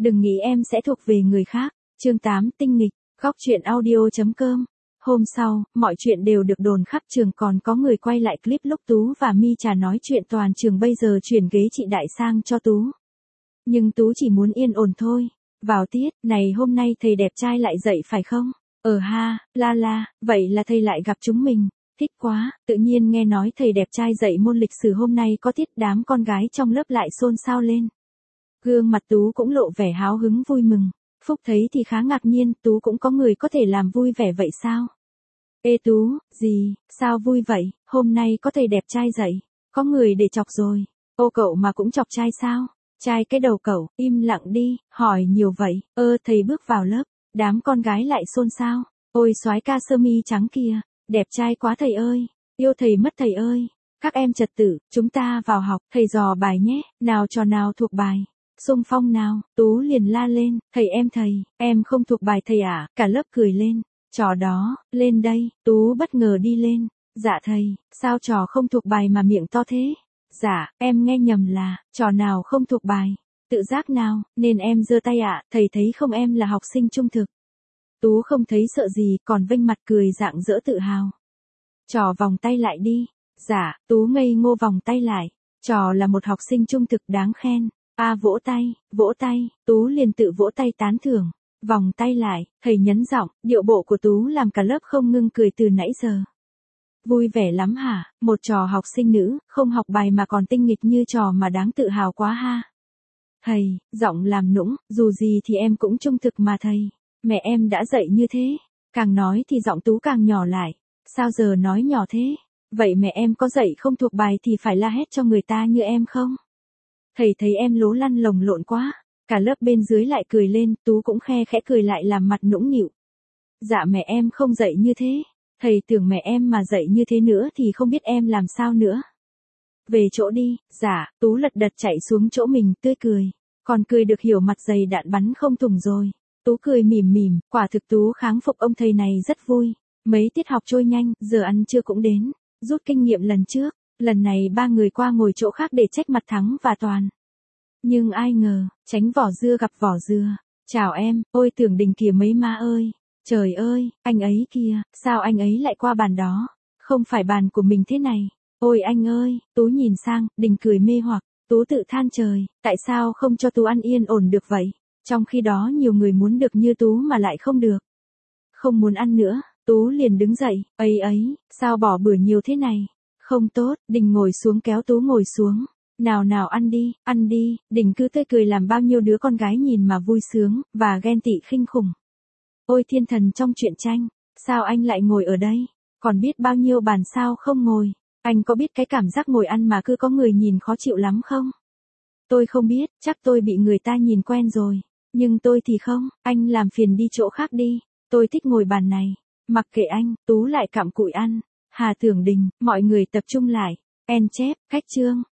Đừng nghĩ em sẽ thuộc về người khác. Chương 8 tinh nghịch, góc truyện audio.com. Hôm sau, mọi chuyện đều được đồn khắp trường, còn có người quay lại clip lúc Tú và Mi Trà nói chuyện toàn trường bây giờ chuyển ghế chị Đại sang cho Tú. Nhưng Tú chỉ muốn yên ổn thôi. Vào tiết, này hôm nay thầy đẹp trai lại dạy phải không? Ha, la, vậy là thầy lại gặp chúng mình. Thích quá, tự nhiên nghe nói thầy đẹp trai dạy môn lịch sử hôm nay có tiết, đám con gái trong lớp lại xôn xao lên. Gương mặt Tú cũng lộ vẻ háo hứng vui mừng. Phúc thấy thì khá ngạc nhiên, Tú cũng có người có thể làm vui vẻ vậy sao? Ê Tú, gì, sao vui vậy, hôm nay có thầy đẹp trai dạy, có người để chọc rồi. Ô cậu mà cũng chọc trai sao? Trai cái đầu cậu, im lặng đi, hỏi nhiều vậy. Thầy bước vào lớp, đám con gái lại xôn xao. Ôi soái ca sơ mi trắng kia, đẹp trai quá thầy ơi, yêu thầy mất thầy ơi. Các em trật tự, chúng ta vào học, thầy dò bài nhé, nào trò nào thuộc bài. Xung phong nào, Tú liền la lên, thầy, em không thuộc bài thầy à, cả lớp cười lên. Trò đó, lên đây, Tú bất ngờ đi lên. Dạ thầy, sao trò không thuộc bài mà miệng to thế? Dạ, em nghe nhầm là, trò nào không thuộc bài, tự giác nào, nên em giơ tay ạ, thầy thấy không em là học sinh trung thực. Tú không thấy sợ gì, còn vênh mặt cười dạng dỡ tự hào. Trò vòng tay lại đi. Dạ, Tú ngây ngô vòng tay lại, trò là một học sinh trung thực đáng khen. Vỗ tay, Tú liền tự vỗ tay tán thưởng. Vòng tay lại, thầy nhấn giọng, điệu bộ của Tú làm cả lớp không ngưng cười từ nãy giờ. Vui vẻ lắm hả, một trò học sinh nữ, không học bài mà còn tinh nghịch như trò mà đáng tự hào quá ha. Thầy, giọng làm nũng, dù gì thì em cũng trung thực mà thầy. Mẹ em đã dạy như thế. Càng nói thì giọng Tú càng nhỏ lại. Sao giờ nói nhỏ thế? Vậy mẹ em có dạy không thuộc bài thì phải la hét cho người ta như em không? Thầy thấy em lố lăn lồng lộn quá. Cả lớp bên dưới lại cười lên, Tú cũng khe khẽ cười lại làm mặt nũng nịu. Dạ mẹ em không dạy như thế. Thầy tưởng mẹ em mà dạy như thế nữa thì không biết em làm sao nữa. Về chỗ đi. Dạ, Tú lật đật chạy xuống chỗ mình, tươi cười. Còn cười được hiểu mặt dày đạn bắn không thủng rồi. Tú cười mỉm, quả thực Tú kháng phục ông thầy này rất vui. Mấy tiết học trôi nhanh, giờ ăn trưa cũng đến. Rút kinh nghiệm lần trước, lần này ba người qua ngồi chỗ khác để trách mặt Thắng và Toàn. Nhưng ai ngờ, tránh vỏ dưa gặp vỏ dưa. Chào em, ôi Tưởng Đình kìa mấy má ơi. Trời ơi, anh ấy kìa, sao anh ấy lại qua bàn đó? Không phải bàn của mình thế này. Ôi anh ơi, Tú nhìn sang, Đình cười mê hoặc. Tú tự than trời, tại sao không cho Tú ăn yên ổn được vậy? Trong khi đó nhiều người muốn được như Tú mà lại không được. Không muốn ăn nữa, Tú liền đứng dậy, ấy, sao bỏ bữa nhiều thế này? Không tốt, Đình ngồi xuống kéo Tú ngồi xuống. Nào ăn đi, Đình cứ tươi cười làm bao nhiêu đứa con gái nhìn mà vui sướng, và ghen tị khinh khủng. Ôi thiên thần trong truyện tranh, sao anh lại ngồi ở đây? Còn biết bao nhiêu bàn sao không ngồi? Anh có biết cái cảm giác ngồi ăn mà cứ có người nhìn khó chịu lắm không? Tôi không biết, chắc tôi bị người ta nhìn quen rồi. Nhưng tôi thì không, anh làm phiền đi chỗ khác đi. Tôi thích ngồi bàn này. Mặc kệ anh, Tú lại cặm cụi ăn. Tưởng Đình, mọi người tập trung lại. En chép, khách chương.